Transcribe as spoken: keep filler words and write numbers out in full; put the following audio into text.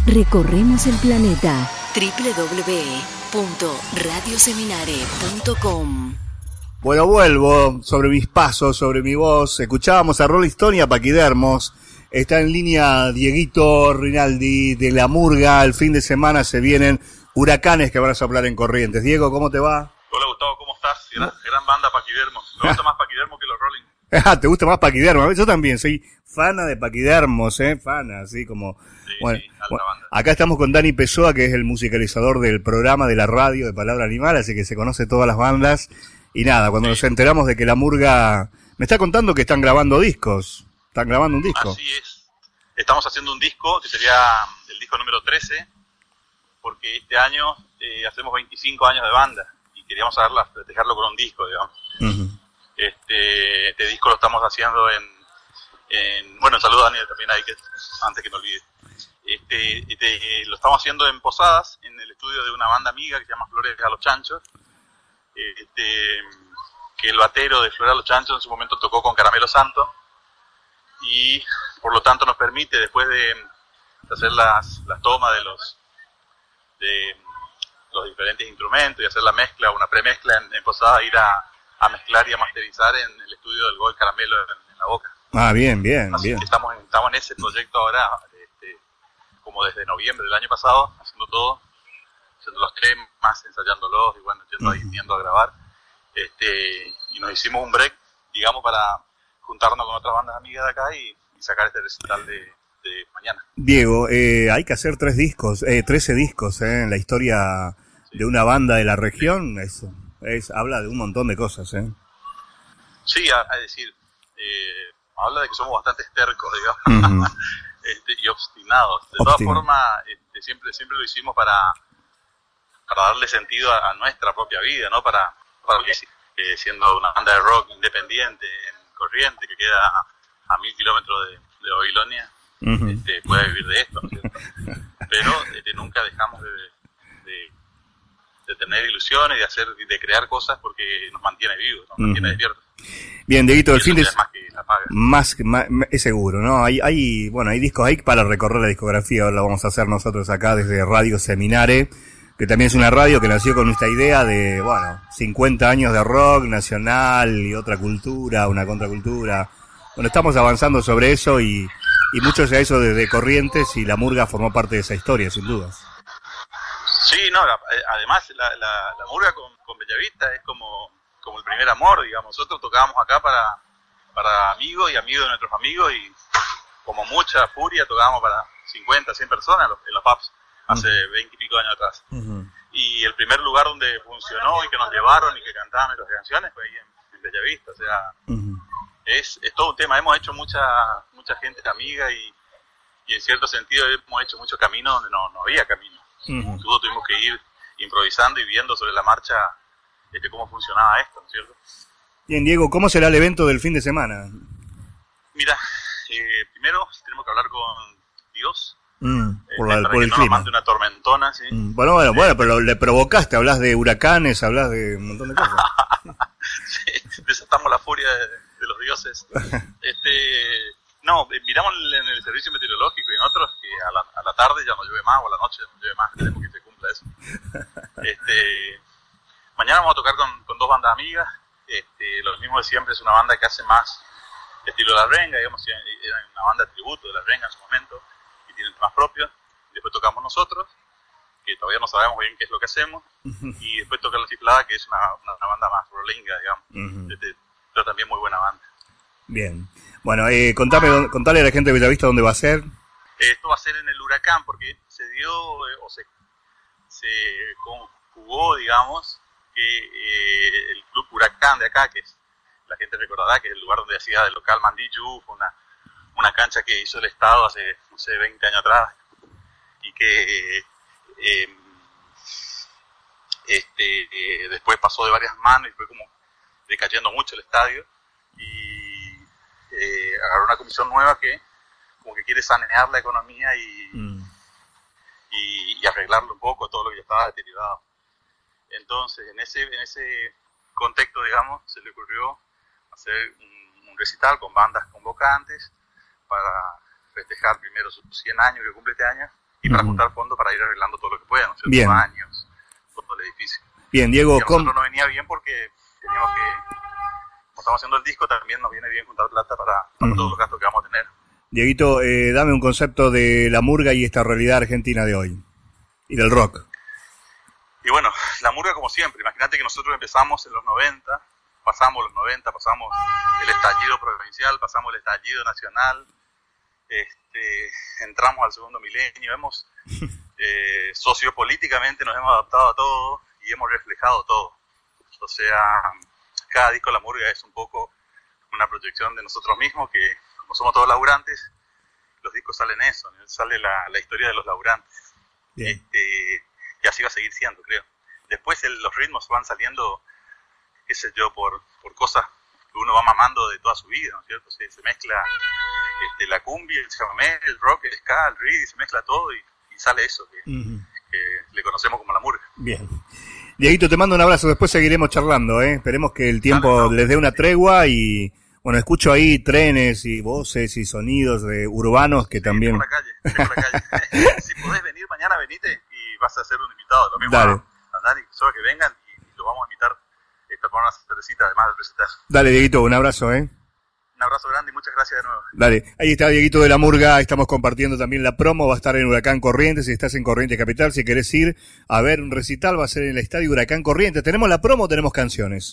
Recorremos el planeta. doble u doble u doble u punto radio seminare punto com. Bueno, vuelvo sobre mis pasos, sobre mi voz. Escuchábamos a Rolling Stone y a Paquidermos. Está en línea Dieguito Rinaldi de La Murga. El fin de semana se vienen huracanes que van a soplar en Corrientes. Diego, ¿cómo te va? Hola Gustavo, ¿cómo estás? Gran, gran banda Paquidermos. Me gusta más Paquidermos que los Rolling. Ah, ¿te gusta más Paquidermos? Yo también soy fana de Paquidermos, ¿eh? Fana, así como... Sí, bueno, sí, alta bueno, banda. acá estamos con Dani Pessoa, que es el musicalizador del programa de la radio de Palabra Animal, así que se conoce todas las bandas. Y nada, cuando Sí. nos enteramos de que La Murga... Me está contando que están grabando discos. Están grabando un disco. Así es. Estamos haciendo un disco que sería el disco número trece, porque este año eh, hacemos veinticinco años de banda y queríamos saberla, festejarlo con un disco, digamos. Uh-huh. Este, este disco lo estamos haciendo en, en bueno, saludo a Daniel también ahí, que antes que me olvide. Este, este, lo estamos haciendo en Posadas, en el estudio de una banda amiga que se llama Flores a los Chanchos. Este, que el batero de Flores a los Chanchos en su momento tocó con Caramelo Santo y por lo tanto nos permite, después de, de hacer las, las tomas de los de los diferentes instrumentos y hacer la mezcla, una premezcla en, en Posadas, ir a a mezclar y a masterizar en el estudio del Gol Caramelo en, en La Boca. Ah, bien, bien, Así bien. que estamos en, estamos en ese proyecto ahora, este, como desde noviembre del año pasado, haciendo todo, haciendo los temas, ensayándolos y bueno, yendo, ahí, yendo a grabar. Este, y nos hicimos un break, digamos, para juntarnos con otras bandas amigas de acá y, y sacar este recital de, de mañana. Diego, eh, hay que hacer tres discos, eh, trece discos eh, en la historia Sí. de una banda de la región. Eso. Es, habla de un montón de cosas, ¿eh? Sí, a, a decir, eh, habla de que somos bastante tercos, digamos, Uh-huh. este, y obstinados. De Obstinado. todas formas, este, siempre siempre lo hicimos para, para darle sentido a, a nuestra propia vida, ¿no? Para, para que, eh, siendo una banda de rock independiente en Corrientes, que queda a, a mil kilómetros de, de Babilonia, Uh-huh. este, puede vivir de esto, ¿no es cierto? Pero este, nunca dejamos de... de de tener ilusiones, de hacer, de crear cosas porque nos mantiene vivos, nos mantiene Uh-huh. despiertos. Bien, Dieguito, el Y fin de eso ya es más que la paga. más, que- más es seguro, ¿no? Hay, hay, bueno, hay discos ahí para recorrer la discografía. Ahora lo vamos a hacer nosotros acá desde Radio Seminare, que también es una radio que nació con esta idea de, bueno, cincuenta años de rock nacional y otra cultura, una contracultura. Bueno, estamos avanzando sobre eso y, y mucho de eso desde Corrientes, y La Murga formó parte de esa historia, sin dudas. Sí, no, la- además la, la, la murga con, con Bellavista es como, como el primer amor, digamos. Nosotros tocábamos acá para, para amigos y amigos de nuestros amigos y como mucha furia tocábamos para cincuenta, cien personas en los, en los pubs hace veinte y pico de años atrás. Uh-huh. Y el primer lugar donde funcionó y que nos llevaron y que cantaban nuestras canciones fue ahí en, en Bellavista. O sea, Uh-huh. es, es todo un tema. Hemos hecho mucha mucha gente amiga y, y en cierto sentido hemos hecho mucho camino donde no, no había camino. Uh-huh. Todos tuvimos que ir improvisando y viendo sobre la marcha este, cómo funcionaba esto, ¿no es cierto? Bien, Diego, ¿cómo será el evento del fin de semana? Mira, eh, primero tenemos que hablar con Dios Mm, eh, por, la- para por que el no nos clima. mande una tormentona, ¿sí? Mm, Bueno, bueno, bueno, pero le provocaste, hablas de huracanes, hablas de un montón de cosas. Sí, desatamos la furia de, de los dioses. Este, no, eh, miramos en el servicio meteorológico y en otros que a la, a la tarde ya no llueve más o a la noche ya no llueve más, queremos que se cumpla eso. Este, mañana vamos a tocar con, con dos bandas amigas, este, lo mismo de siempre, es una banda que hace más estilo La Renga, digamos, era una banda de tributo de La Renga en su momento y tienen temas propios. Después tocamos nosotros, que todavía no sabemos bien qué es lo que hacemos, y después toca La Chiflada, que es una, una, una banda más rolinga, digamos, Uh-huh. este, pero también muy buena banda. Bien. Bueno, eh, contame, dónde- contale a la gente de Bellavista dónde va a ser. Esto va a ser en el Huracán, porque se dio, eh, o se, se conjugó, digamos, que eh, el Club Huracán de acá, que es, la gente recordará que es el lugar donde hacía el local Mandillú, fue una, una cancha que hizo el Estado hace, no sé, veinte años atrás, y que eh, este, eh, después pasó de varias manos y fue como decayendo mucho el estadio, y eh, agarró una comisión nueva que como que quiere sanear la economía y, Mm. y, y arreglarlo un poco todo lo que ya estaba deteriorado. Entonces, en ese en ese contexto, digamos, se le ocurrió hacer un, un recital con bandas convocantes para festejar primero sus cien años que cumple este año y para uh-huh. juntar fondos para ir arreglando todo lo que pueda, ¿no? Ciertos Bien. baños, todo el edificio. Bien, Diego, y a nosotros ¿cómo? no venía bien porque teníamos que, como estamos haciendo el disco, también nos viene bien juntar plata para, para uh-huh. todos los gastos que vamos a tener. Dieguito, eh, dame un concepto de la murga y esta realidad argentina de hoy, y del rock. Y bueno, la murga como siempre, imagínate que nosotros empezamos en los noventa, pasamos los noventa, pasamos el estallido provincial, pasamos el estallido nacional, este, entramos al segundo milenio, hemos eh, sociopolíticamente nos hemos adaptado a todo y hemos reflejado todo. O sea, cada disco de la murga es un poco una proyección de nosotros mismos, que como somos todos laburantes, los discos salen eso, sale la, la historia de los laburantes. Este, y así va a seguir siendo, creo. Después el, los ritmos van saliendo, qué sé yo, por, por cosas que uno va mamando de toda su vida, ¿no es cierto? Se, se mezcla este, la cumbia, el chamamé, el rock, el ska, el reggae, se mezcla todo y, y sale eso que, uh-huh. que le conocemos como la murga. Bien. Dieguito, te mando un abrazo, después seguiremos charlando, ¿eh? Esperemos que el tiempo Dale, no. les dé una tregua y, bueno, escucho ahí trenes y voces y sonidos de urbanos que sí, también... por la calle, por la calle. Si podés venir mañana, venite y vas a ser un invitado. Lo mismo Dale. a Dani, solo que vengan y, y lo vamos a invitar esta por una cervecita, además del recetazo. Dale, Dieguito, un abrazo, ¿eh? Un abrazo grande y muchas gracias de nuevo. Dale, ahí está Dieguito de la Murga, estamos compartiendo también la promo, va a estar en Huracán Corrientes, si estás en Corrientes Capital, si querés ir a ver un recital, va a ser en el Estadio Huracán Corrientes. ¿Tenemos la promo o tenemos canciones?